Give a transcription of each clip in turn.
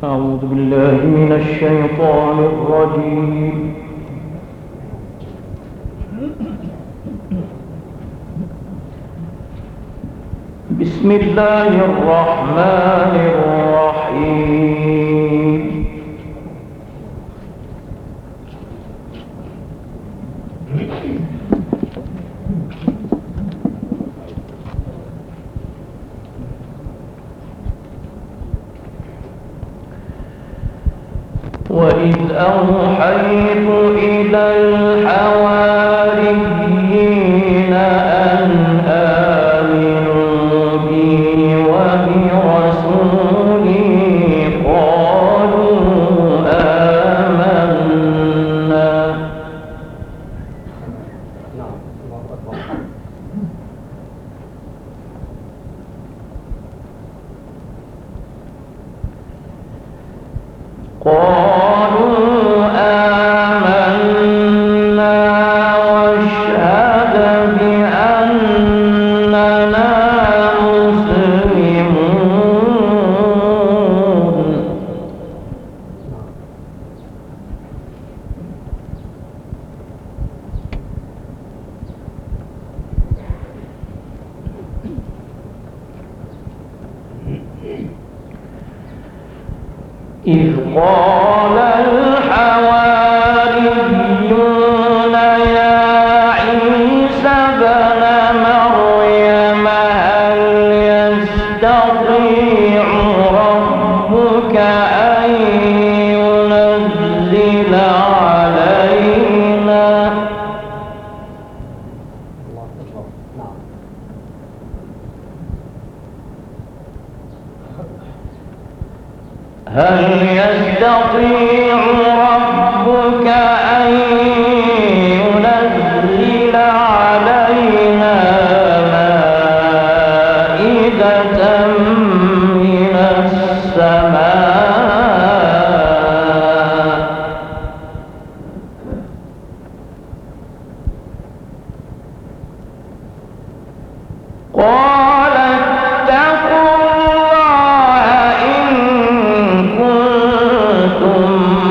أعوذ بالله من الشيطان الرجيم. بسم الله الرحمن الرحيم. وإذ أوحيت إلى الحواريين أن آمنوا بي وبرسولي قالوا آمنا. إذ قال الحواريون يا عيسى ابن مريم هل يستطيع ربك أن ينزل علينا مائدة من السماء. قال اتقوا الله إن كنتم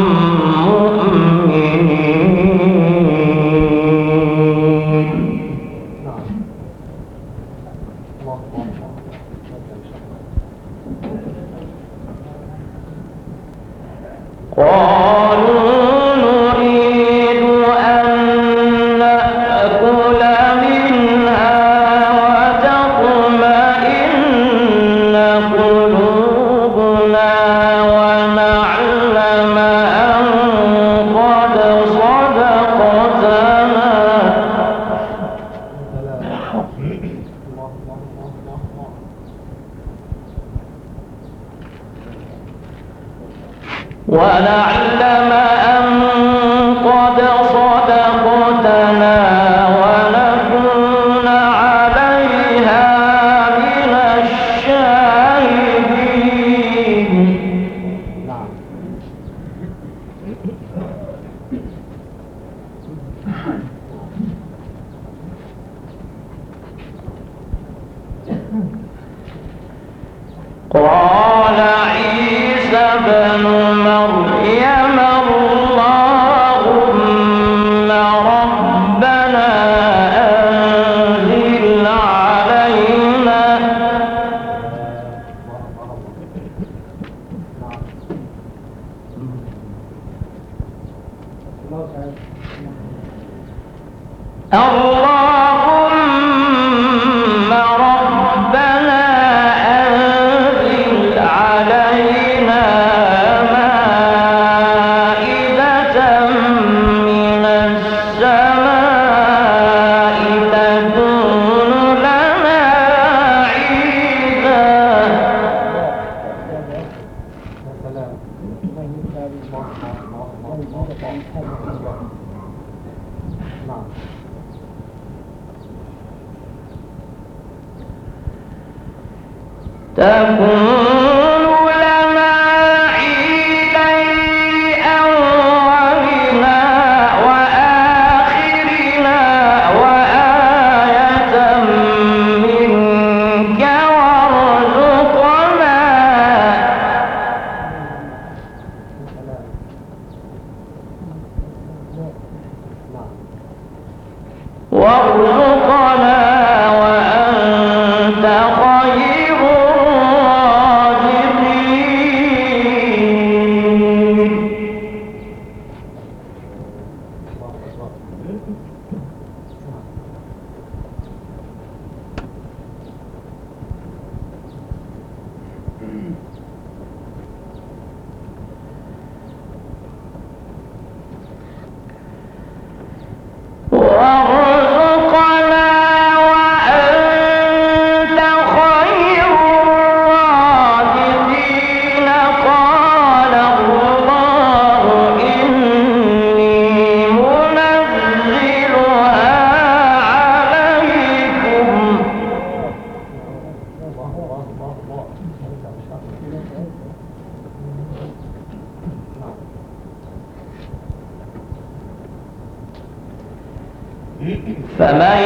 مؤمنين. قالوا نريد أن نأكل منها وتطمئن قلوبنا ونعلم أن قد صدقتنا ونكون عليها من الشاهدين. قال عيسى ابن مريم اللهم ربنا أنزل علينا اللهم ربنا أنزل علينا مائدة من السماء تكون لنا عيدا. تكون لنا عيدا لأولنا وآخرنا وآية منك وارزقنا فمن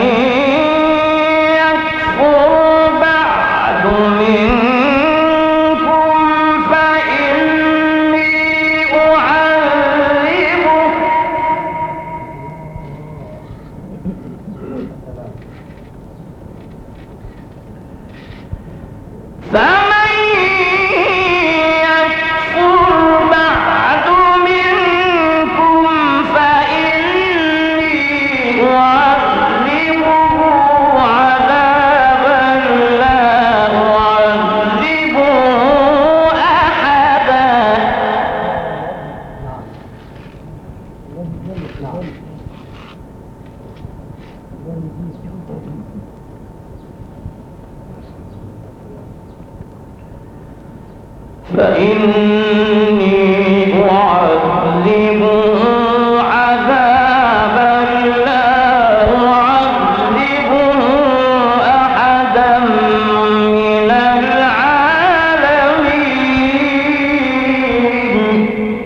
يكفر بعد منكم فإني أعذبه عذابا لا أعذبه أحدا. فإني أعذبه عذابا لا أعذبه أحدا من العالمين.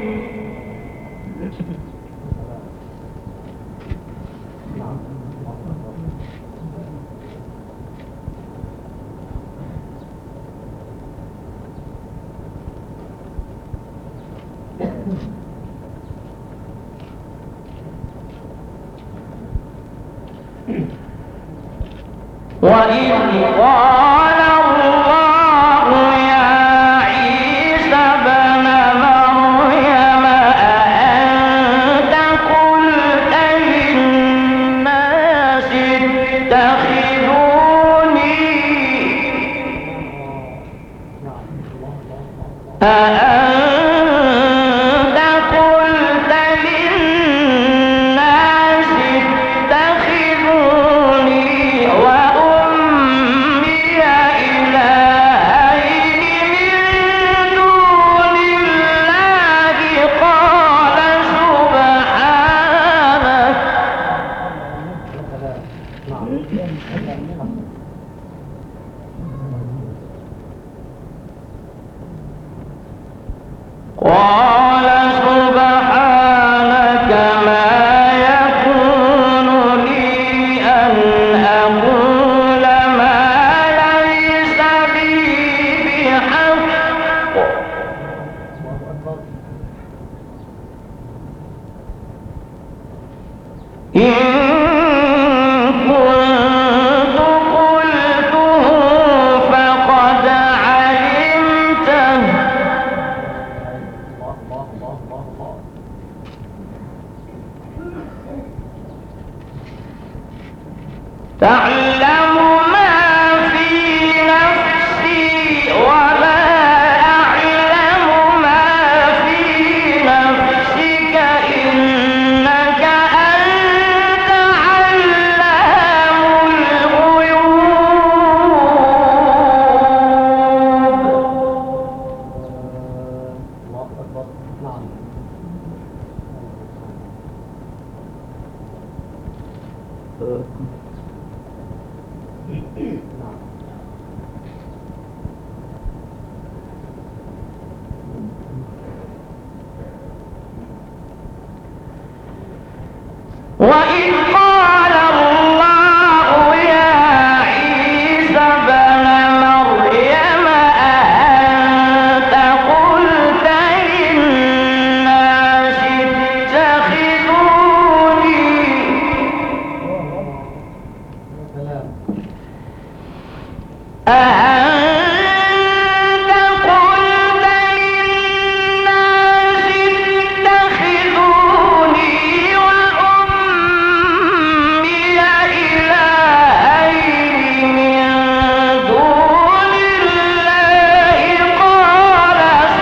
وإذ قال الله يا عيسى ابن مريم أأنت قلت للناس اتخذوني أأنت قلت للناس اتخذوني وأمي إلهين من دون الله قال سبحانك ما يكون لي أن أقول ما ليس لي بحق إن كنت قلته فقد علمته تعلم ما في نفسي ولا أعلم ما في نفسك إنك أنت علام الغيوب. وإذ قال الله يا عيسى ابن مريم أأنت قلت للناس اتخذوني أأنت قلت للناس اتخذوني وأمي إلهين من دون الله قال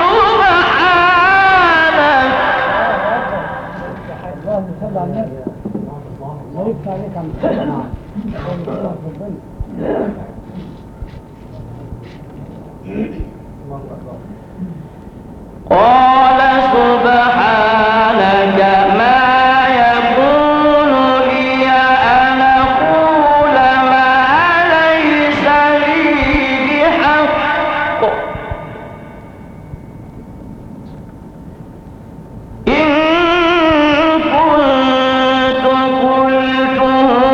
سبحانك ما يكون لي أن أقول ما ليس لي بحق إن كنت قلته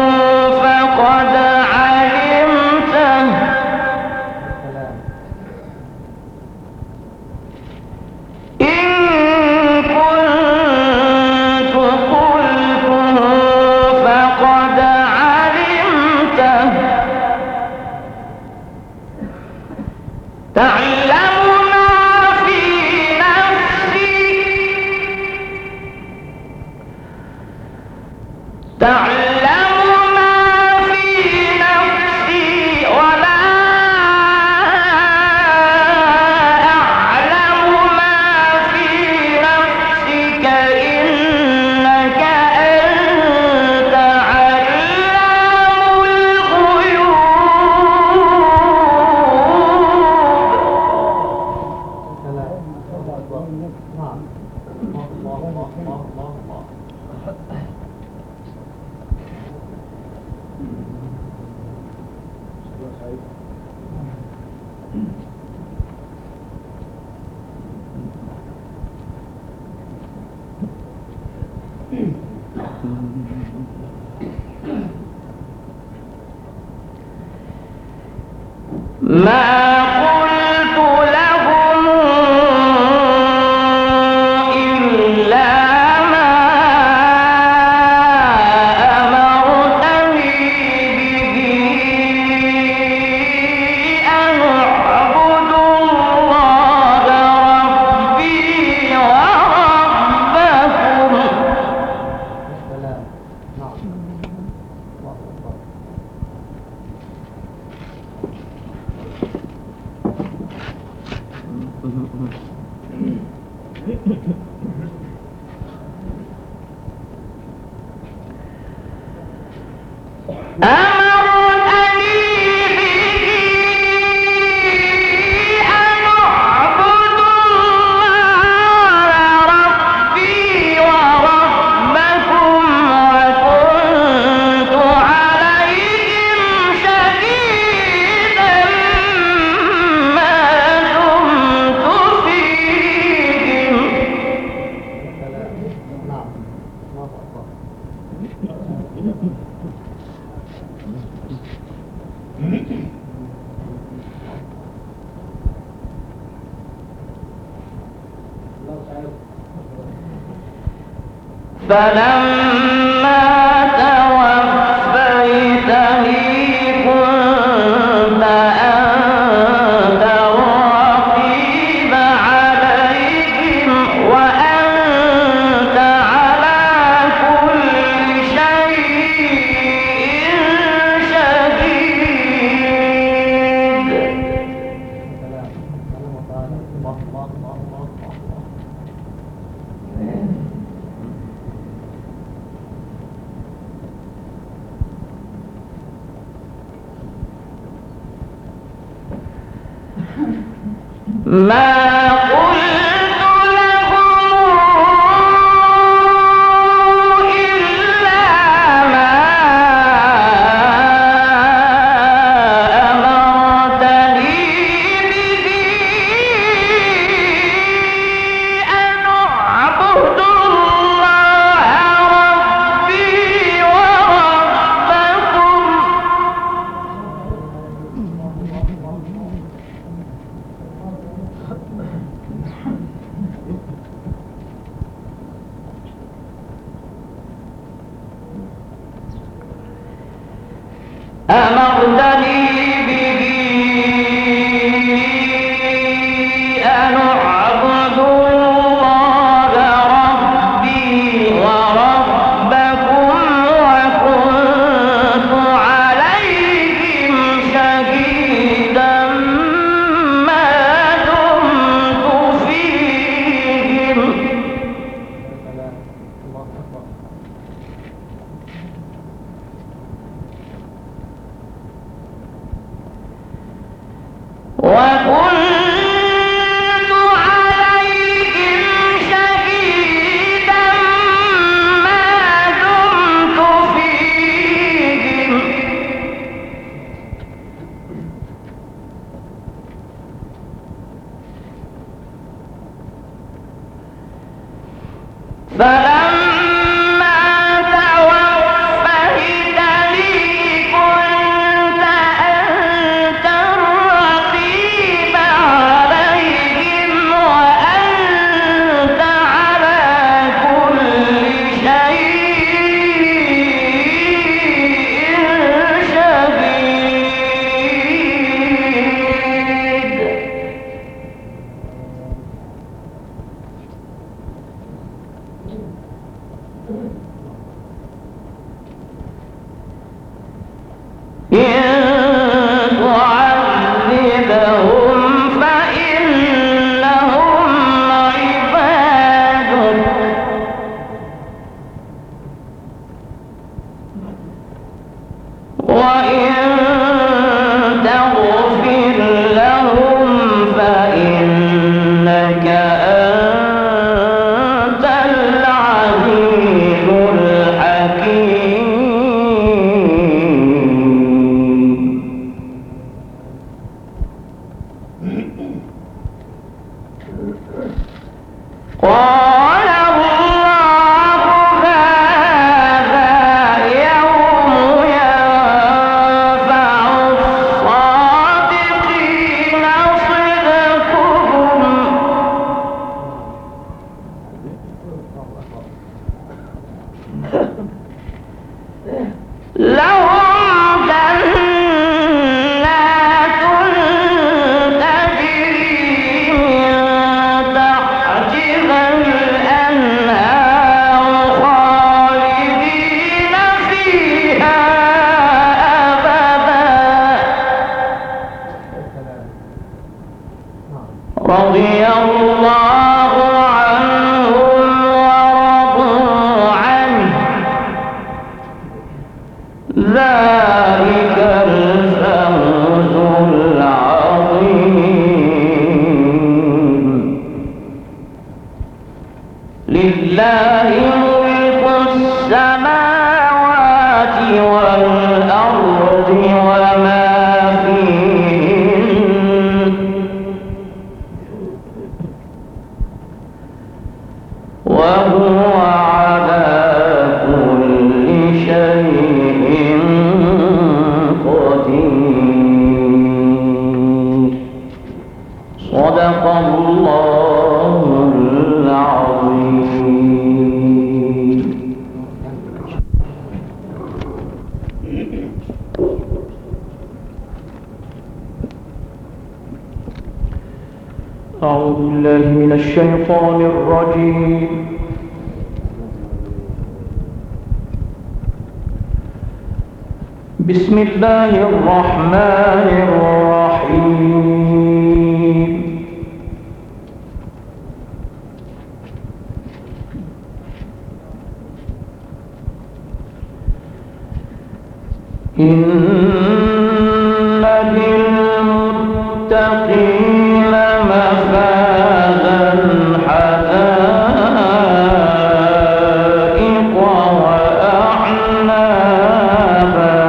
ما قلت لهم إلا ما أمرتني به أن أعبد الله ربي وربكم. فلما توفيتني كنت أنت الرقيب عليهم وأنت على كل شيء شهيد. ما قلت لهم إلا ما أمرتني به أن أعبد الله ربي وربكم. أمرتني به أن أعبد الله ربي وربكم وكنت عليهم شهيدا ما دمت فيهم. وكنت عليهم شهيدا ما دمت فيهم. فلما توفيتني كنت أنت الرقيب عليهم وأنت على كل شيء شهيد. أنت العزيز الحكيم. قال الله هذا يوم ينفع الصادقين صدقهم لهم جنات تجري من تحتها الأنهار خالدين فيها أبدا رضي الله عنهم ورضوا عنه ذلك الفوز العظيم. لله ملك السماوات والأرض وما فيهن وهو على كل شيء قدير. صدق الله العظيم. أعوذ بالله من الشيطان الرجيم. بسم الله الرحمن الرحيم. إن للمتقين مفازا حدائق وأعنابا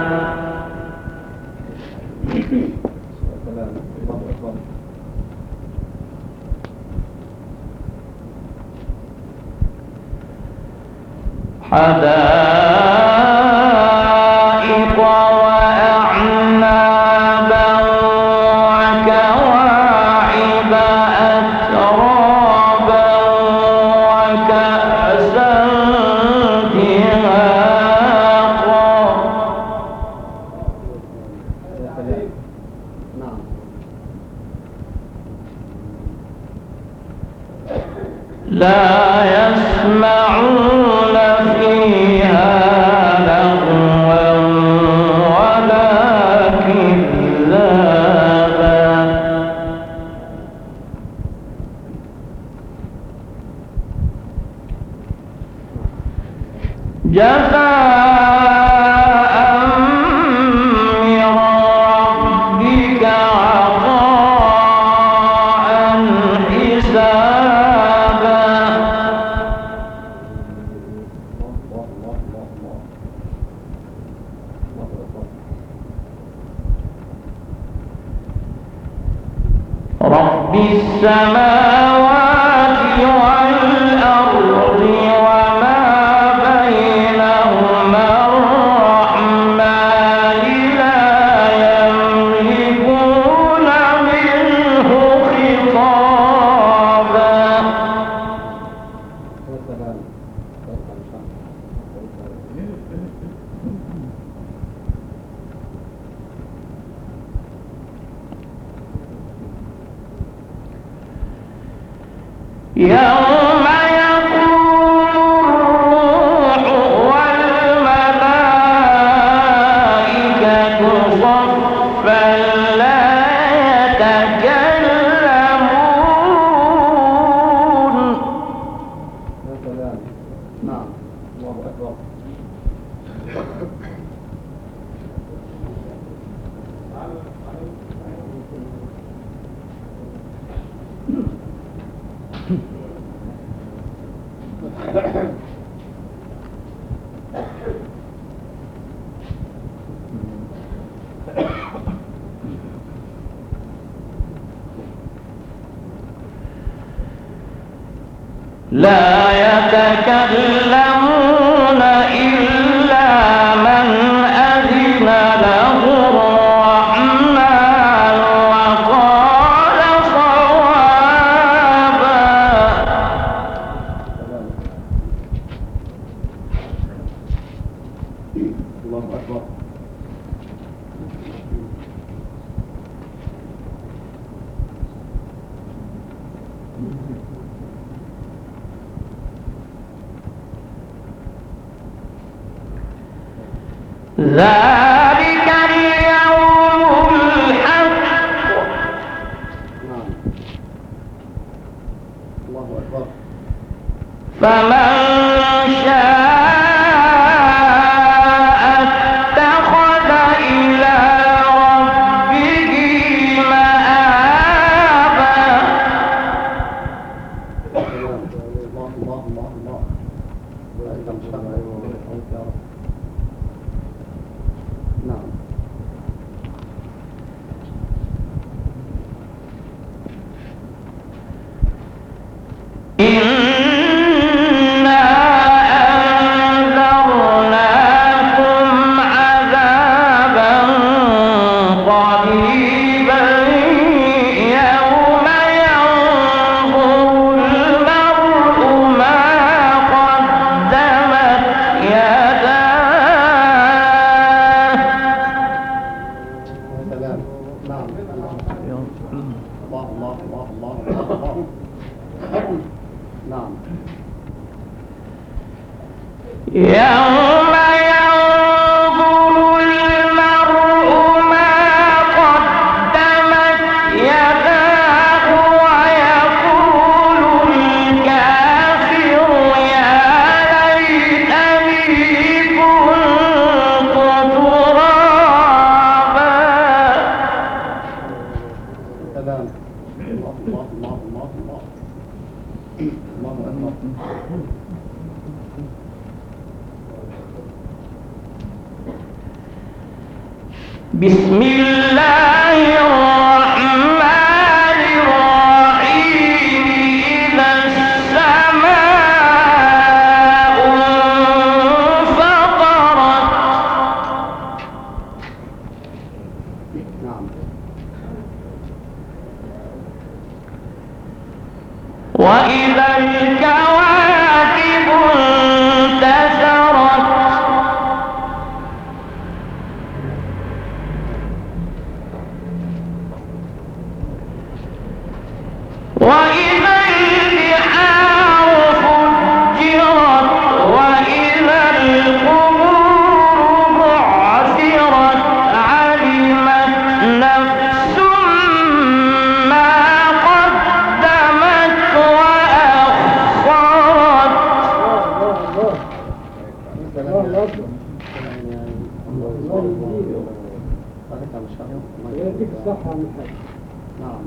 حدائق وأعنابا وكواعب أترابا وكأسا دهاقا لا يسمعون فيها لغوا ولا كذابا جزاء من ربك عطاء حسابا. رب السماوات والأرض وما بينهما الرحمن لا يملكون منه خطابا. يوم يقول الروح والملائكة صفا لا يتكلمون. نعم الله أكبر. لا يتكلمون إلا من أذن له الرحمن وقال صوابا. الله أكبر. ذلك اليوم الحق. نعم. الله أكبر. فمن شاء اتخذ إلى ربه مآبا. الله الله الله الله. نعم. إنا أنذرناكم عذابا قريبا يوم ينظر المرء ما قدمت يداه. سلام. نعم. الله الله الله الله الله. نعم. يوم ينظر المرء ما قدمت يداه ويقول الكافر يا ليتني كنت ترابا. سلام. الله الله الله الله الله. الله أكبر. بسم الله الرحمن الرحيم. إذا السماء انفطرت نعم. وإذا الكواكب انتثرت وإذا البحار فجرت وإذا القبور بعثرت علمت نفس ما قدمت وأخرت. يديك الصحة من حاجة. نعم.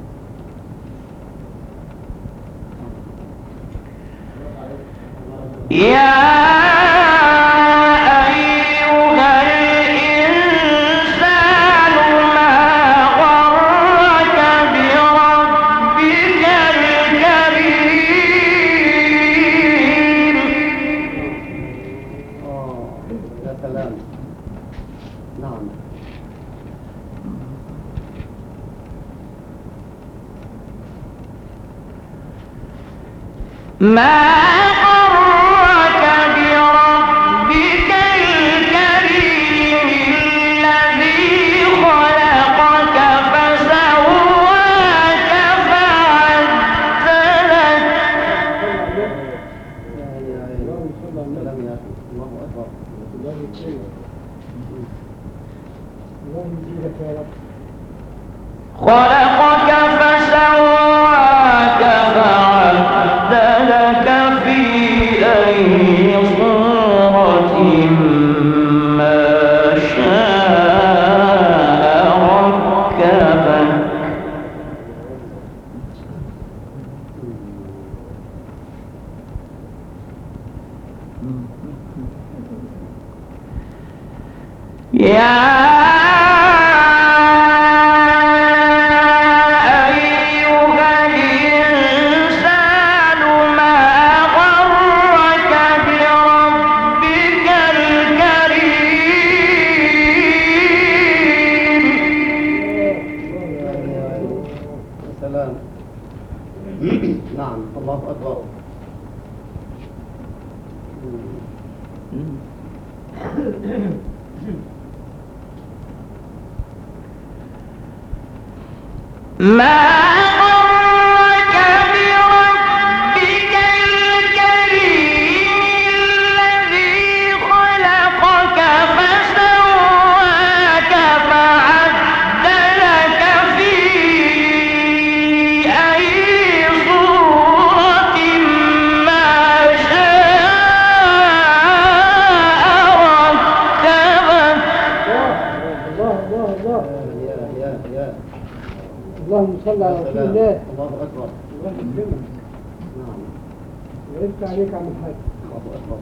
يا أيها الإنسان ما غرك بربك الكريم. يا سلام. نعم. ما غرك بربك الكريم الذي خلقك فسواك فعدلك. سلام يا أخي. الله أكبر. خلقك فسواك فعدلك في أي صورة ما شاء ركبك. نعم الله أكبر. ما غرك بربك الكريم الذي خلقك فسواك فعدلك في أي صورة ما شاء ركبك. الله يا اللهم صل على رسول الله. الله أكبر. الله يكرمك. نعم ويفتح عليك عن الحاج. الله أكبر.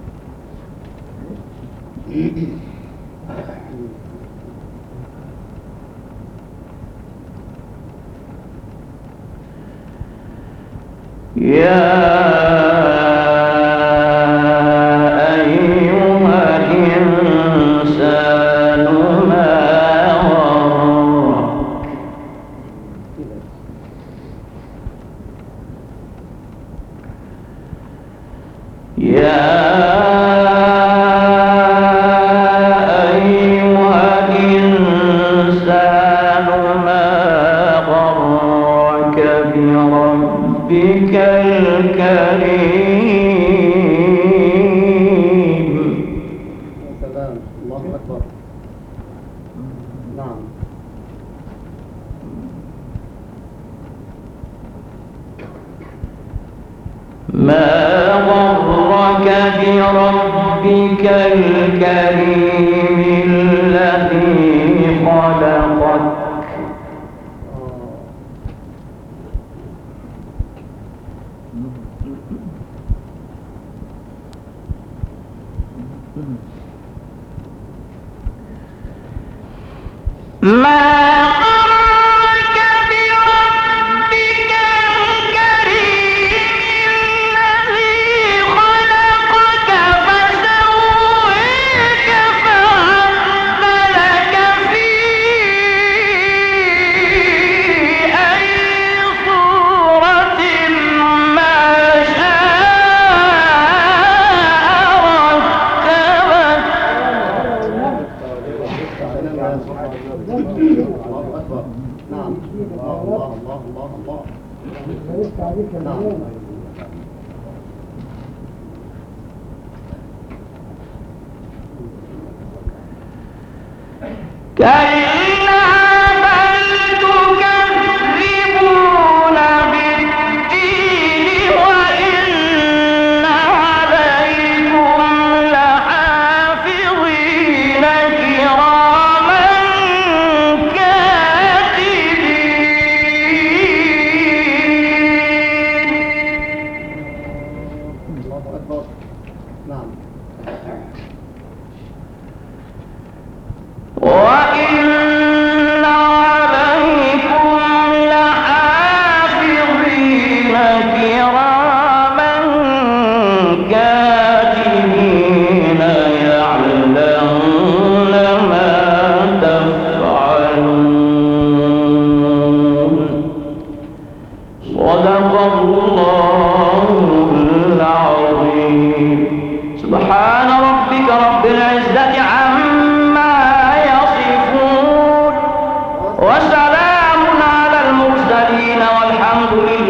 يا أيها الإنسان ما غرك يا أيها الإنسان ما غرك بربك الكريم. يا سلام الله أكبر. نعم ما غرك بربك الكريم الذي خلقك ما غرك بربك الكريم الذي خلقك فسواك فعدلك في أي صورة ما شاء ركبك. الله أكبر. نعم الله الله الله الله الله. ويفتح عليك نعم العلم. كلا بل تكذبون بالدين وإن عليكم لحافظين كراما كاتبين. الله أكبر. نعم وإن عليكم لحافظين كراما كاتبين يعلمون ما تفعلون. صدق الله العظيم. سبحان ربك رب العزة عما يصفون وسلام على المرسلين والحمد لله